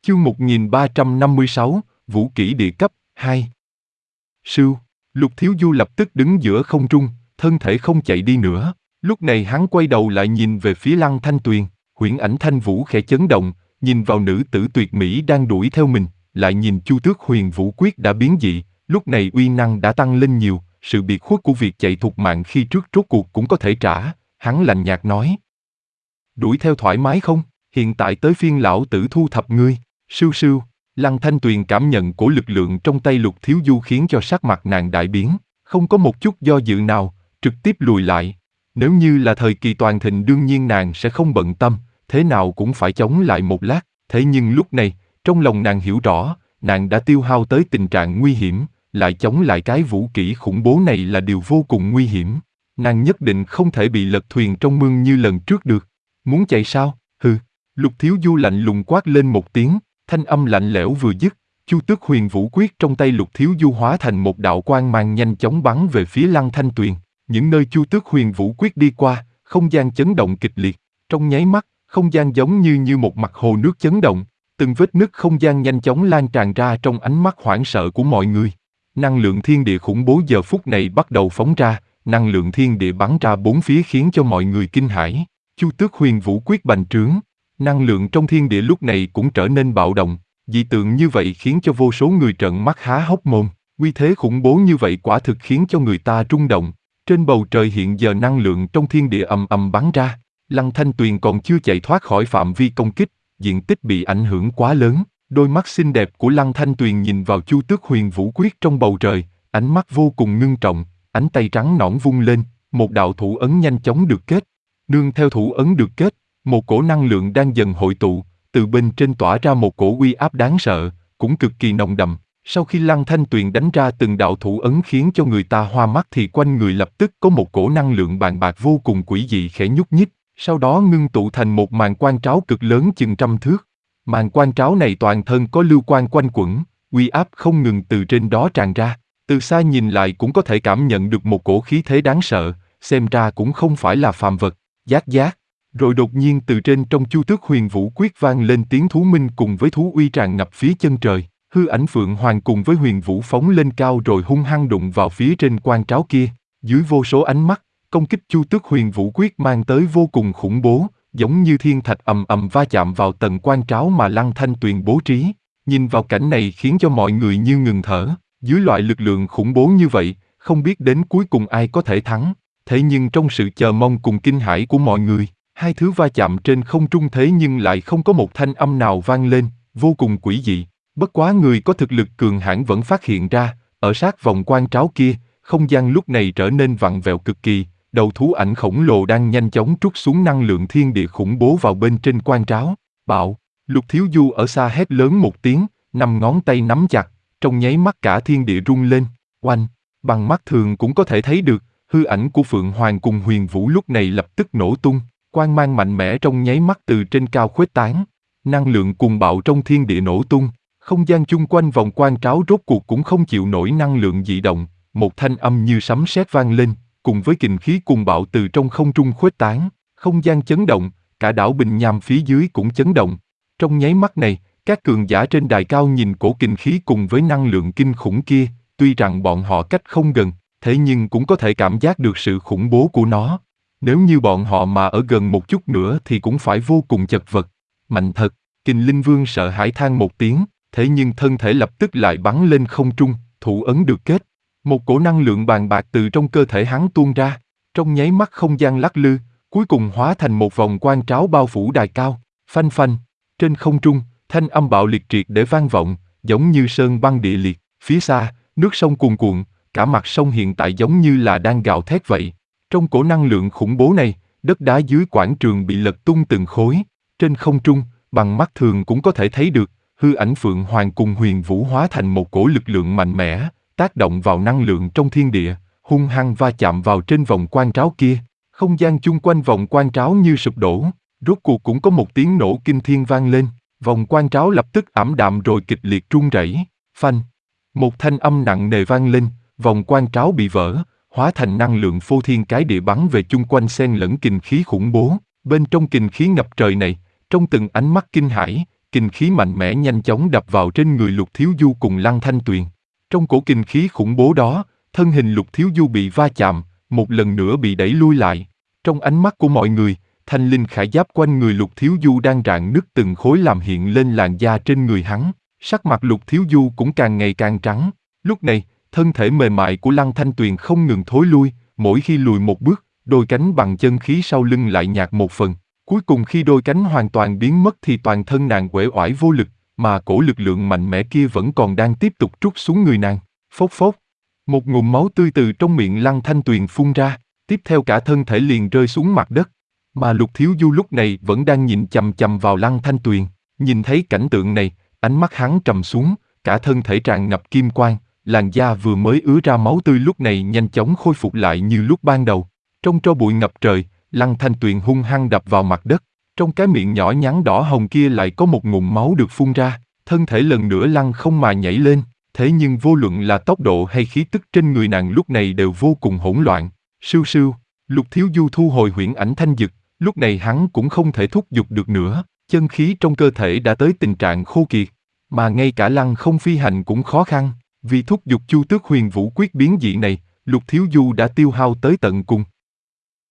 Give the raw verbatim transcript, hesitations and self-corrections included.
Chương một nghìn ba trăm năm mươi sáu, Vũ kỹ địa cấp, hai. Sưu, Lục Thiếu Du lập tức đứng giữa không trung, thân thể không chạy đi nữa. Lúc này hắn quay đầu lại nhìn về phía Lăng Thanh Tuyền, huyễn ảnh thanh vũ khẽ chấn động, nhìn vào nữ tử tuyệt mỹ đang đuổi theo mình, lại nhìn Chu Tước Huyền Vũ Quyết đã biến dị, lúc này uy năng đã tăng lên nhiều, sự biệt khuất của việc chạy thục mạng khi trước rốt cuộc cũng có thể trả, hắn lạnh nhạt nói. Đuổi theo thoải mái không? Hiện tại tới phiên lão tử thu thập ngươi. Sưu sưu, Lăng Thanh Tuyền cảm nhận cổ lực lượng trong tay Lục Thiếu Du khiến cho sắc mặt nàng đại biến, không có một chút do dự nào, trực tiếp lùi lại. Nếu như là thời kỳ toàn thịnh đương nhiên nàng sẽ không bận tâm, thế nào cũng phải chống lại một lát, thế nhưng lúc này, trong lòng nàng hiểu rõ, nàng đã tiêu hao tới tình trạng nguy hiểm, lại chống lại cái vũ kỹ khủng bố này là điều vô cùng nguy hiểm. Nàng nhất định không thể bị lật thuyền trong mương như lần trước được. Muốn chạy sao? Hừ. Lục Thiếu Du lạnh lùng quát lên một tiếng, thanh âm lạnh lẽo vừa dứt, Chu Tước Huyền Vũ Quyết trong tay Lục Thiếu Du hóa thành một đạo quang mang nhanh chóng bắn về phía Lăng Thanh Tuyền. Những nơi Chu Tước Huyền Vũ Quyết đi qua, không gian chấn động kịch liệt, trong nháy mắt, không gian giống như như một mặt hồ nước chấn động, từng vết nứt không gian nhanh chóng lan tràn ra trong ánh mắt hoảng sợ của mọi người. Năng lượng thiên địa khủng bố giờ phút này bắt đầu phóng ra, năng lượng thiên địa bắn ra bốn phía khiến cho mọi người kinh hãi. Chu Tước Huyền Vũ Quyết bành trướng, năng lượng trong thiên địa lúc này cũng trở nên bạo động, dị tượng như vậy khiến cho vô số người trợn mắt há hốc mồm, uy thế khủng bố như vậy quả thực khiến cho người ta rung động. Trên bầu trời hiện giờ năng lượng trong thiên địa ầm ầm bắn ra, Lăng Thanh Tuyền còn chưa chạy thoát khỏi phạm vi công kích, diện tích bị ảnh hưởng quá lớn. Đôi mắt xinh đẹp của Lăng Thanh Tuyền nhìn vào Chu Tước Huyền Vũ Quyết trong bầu trời, ánh mắt vô cùng ngưng trọng, ánh tay trắng nõn vung lên, một đạo thủ ấn nhanh chóng được kết. Nương theo thủ ấn được kết, một cổ năng lượng đang dần hội tụ, từ bên trên tỏa ra một cổ uy áp đáng sợ, cũng cực kỳ nồng đậm. Sau khi Lăng Thanh Tuyền đánh ra từng đạo thủ ấn khiến cho người ta hoa mắt thì quanh người lập tức có một cổ năng lượng bàn bạc vô cùng quỷ dị khẽ nhúc nhích, sau đó ngưng tụ thành một màn quang tráo cực lớn chừng trăm thước. Màn quang tráo này toàn thân có lưu quang quanh quẩn, uy áp không ngừng từ trên đó tràn ra. Từ xa nhìn lại cũng có thể cảm nhận được một cổ khí thế đáng sợ, xem ra cũng không phải là phàm vật. Giác giác. Rồi đột nhiên từ trên trong Chu Tước Huyền Vũ Quyết vang lên tiếng thú minh cùng với thú uy tràn ngập phía chân trời. Hư ảnh Phượng Hoàng cùng với Huyền Vũ phóng lên cao rồi hung hăng đụng vào phía trên quang tráo kia. Dưới vô số ánh mắt, công kích Chu Tước Huyền Vũ Quyết mang tới vô cùng khủng bố, giống như thiên thạch ầm ầm va chạm vào tầng quang tráo mà Lăng Thanh Tuyền bố trí. Nhìn vào cảnh này khiến cho mọi người như ngừng thở. Dưới loại lực lượng khủng bố như vậy, không biết đến cuối cùng ai có thể thắng. Thế nhưng trong sự chờ mong cùng kinh hãi của mọi người, hai thứ va chạm trên không trung thế nhưng lại không có một thanh âm nào vang lên, vô cùng quỷ dị. Bất quá người có thực lực cường hãn vẫn phát hiện ra, ở sát vòng quang tráo kia, không gian lúc này trở nên vặn vẹo cực kỳ, đầu thú ảnh khổng lồ đang nhanh chóng trút xuống năng lượng thiên địa khủng bố vào bên trên quang tráo. Bạo, Lục Thiếu Du ở xa hét lớn một tiếng, năm ngón tay nắm chặt, trong nháy mắt cả thiên địa rung lên, oanh, bằng mắt thường cũng có thể thấy được, hư ảnh của Phượng Hoàng cùng Huyền Vũ lúc này lập tức nổ tung, quang mang mạnh mẽ trong nháy mắt từ trên cao khuếch tán, năng lượng cuồng bạo trong thiên địa nổ tung, không gian chung quanh vòng quang tráo rốt cuộc cũng không chịu nổi năng lượng dị động, một thanh âm như sấm sét vang lên, cùng với kình khí cuồng bạo từ trong không trung khuếch tán, không gian chấn động, cả đảo Bình Nham phía dưới cũng chấn động. Trong nháy mắt này, các cường giả trên đài cao nhìn cổ kình khí cùng với năng lượng kinh khủng kia, tuy rằng bọn họ cách không gần, thế nhưng cũng có thể cảm giác được sự khủng bố của nó. Nếu như bọn họ mà ở gần một chút nữa thì cũng phải vô cùng chật vật. Mạnh thật, Kình Linh Vương sợ hãi than một tiếng, thế nhưng thân thể lập tức lại bắn lên không trung, thủ ấn được kết. Một cổ năng lượng bàn bạc từ trong cơ thể hắn tuôn ra, trong nháy mắt không gian lắc lư, cuối cùng hóa thành một vòng quang tráo bao phủ đài cao, phanh phanh. Trên không trung, thanh âm bạo liệt triệt để vang vọng, giống như sơn băng địa liệt, phía xa, nước sông cuồn cuộn, cả mặt sông hiện tại giống như là đang gào thét vậy. Trong cổ năng lượng khủng bố này, đất đá dưới quảng trường bị lật tung từng khối, trên không trung, bằng mắt thường cũng có thể thấy được, hư ảnh Phượng Hoàng cùng Huyền Vũ hóa thành một cổ lực lượng mạnh mẽ, tác động vào năng lượng trong thiên địa, hung hăng va chạm vào trên vòng quang tráo kia, không gian chung quanh vòng quang tráo như sụp đổ, rốt cuộc cũng có một tiếng nổ kinh thiên vang lên, vòng quang tráo lập tức ảm đạm rồi kịch liệt rung rẩy, phanh, một thanh âm nặng nề vang lên, vòng quang tráo bị vỡ, hóa thành năng lượng phô thiên cái địa bắn về chung quanh xen lẫn kình khí khủng bố, bên trong kình khí ngập trời này, trong từng ánh mắt kinh hãi, kinh khí mạnh mẽ nhanh chóng đập vào trên người Lục Thiếu Du cùng Lăng Thanh Tuyền. Trong cổ kinh khí khủng bố đó, thân hình Lục Thiếu Du bị va chạm, một lần nữa bị đẩy lui lại. Trong ánh mắt của mọi người, thanh linh khải giáp quanh người Lục Thiếu Du đang rạn nứt từng khối làm hiện lên làn da trên người hắn. Sắc mặt Lục Thiếu Du cũng càng ngày càng trắng. Lúc này, thân thể mềm mại của Lăng Thanh Tuyền không ngừng thối lui, mỗi khi lùi một bước, đôi cánh bằng chân khí sau lưng lại nhạt một phần. Cuối cùng khi đôi cánh hoàn toàn biến mất thì toàn thân nàng uể oải vô lực, mà cổ lực lượng mạnh mẽ kia vẫn còn đang tiếp tục trút xuống người nàng. Phốc phốc, một ngụm máu tươi từ trong miệng Lăng Thanh Tuyền phun ra, tiếp theo cả thân thể liền rơi xuống mặt đất. Mà Lục Thiếu Du lúc này vẫn đang nhìn chằm chằm vào Lăng Thanh Tuyền. Nhìn thấy cảnh tượng này, ánh mắt hắn trầm xuống, cả thân thể tràn ngập kim quang, làn da vừa mới ứa ra máu tươi lúc này nhanh chóng khôi phục lại như lúc ban đầu. Trong tro bụi ngập trời, Lăng Thanh Tuyền hung hăng đập vào mặt đất. Trong cái miệng nhỏ nhắn đỏ hồng kia lại có một ngụm máu được phun ra, thân thể lần nữa lăn không mà nhảy lên. Thế nhưng vô luận là tốc độ hay khí tức trên người nàng lúc này đều vô cùng hỗn loạn. Sưu sưu, Lục Thiếu Du thu hồi huyễn ảnh thanh dực, lúc này hắn cũng không thể thúc giục được nữa, chân khí trong cơ thể đã tới tình trạng khô kiệt, mà ngay cả lăng không phi hành cũng khó khăn, vì thúc giục Chu Tước Huyền Vũ quyết biến dị này, Lục Thiếu Du đã tiêu hao tới tận cùng.